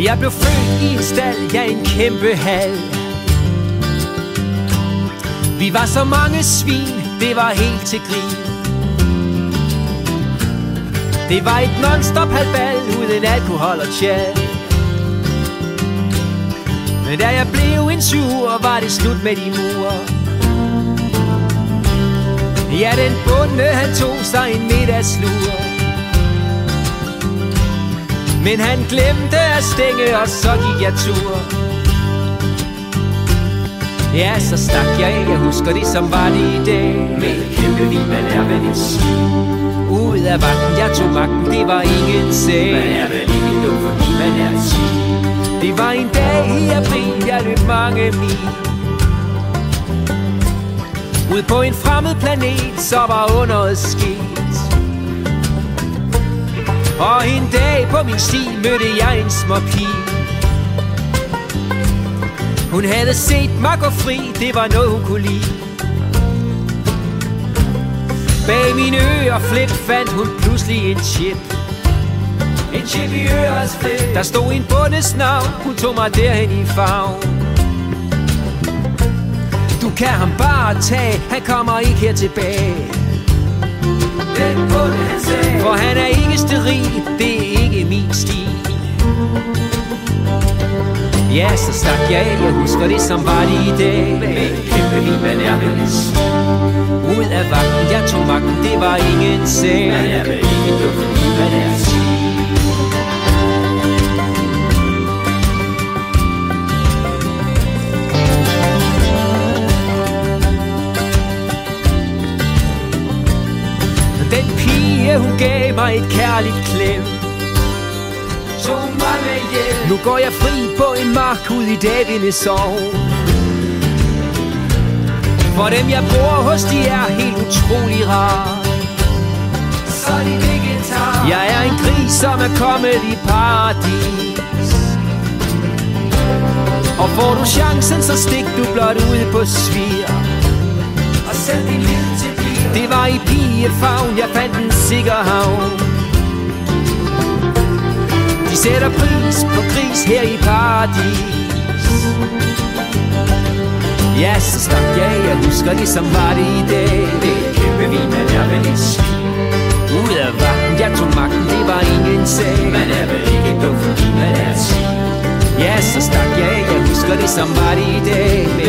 Jeg blev født i en stald, ja, en kæmpe hal. Vi var så mange svin, det var helt til grin. Det var et non-stop halvbal uden alkohol og tjal. Men da jeg blev en sur, var det slut med de murer. Ja, den bonde, han tog sig en middagslur. Men han glemte at stænge, og så gik jeg tur. Ja, så stak jeg af, jeg husker det som var det i dag. Med et kæmpe vin, man er vel et svin. Ud af vagten, jeg tog magten, det var ingen sag. Man er vel ikke dum, fordi man er et svin. Det var en dag i april, jeg løb mange mil. Ud på en fremmed planet, så var underet sket. Og en dag på min sti mødte jeg en små pige. Hun havde set mig gå fri, det var noget hun kunne lide. Bag mine ører flit fandt hun pludselig en chip. En chip i ørets flit. Der stod en bondes navn, hun tog mig derhen i favn. Du kan ham bare tage, han kommer ikke her tilbage. Den bonde han sagde, for han er ikke steril, det er ikke min stil. Ja, så stak jeg af, jeg husker det som var det i dag. med et kæmpe vin, man er vel et svin. Ud af vagten, jeg tog magten, det var ingen sag. Man er vel ikke dum, fordi man er et svin. Den pige, hun gav mig et kærligt klem. Tog mig med hjem. Nu går jeg fri på en mark ud i Davindes sov. For dem jeg bor hos, de er helt utrolig rare. Så de vegetar. Jeg er en gris, som er kommet i paradis. Og får du chancen, så stik du blot ud på svir. Og sæt din lid til piger. Det var i pigefavn, jeg fandt en sikker havn. De sætter pris på gris her i paradis. Ja, så stak jeg husker det som var det i dag. Det er et kæmpe vin, man er vel et svin. Ud af vagten, jeg tog magten, det var ingen sag. Man er vel ikke dum, fordi man er et svin. Ja, så stak jeg husker det som var det i dag. Med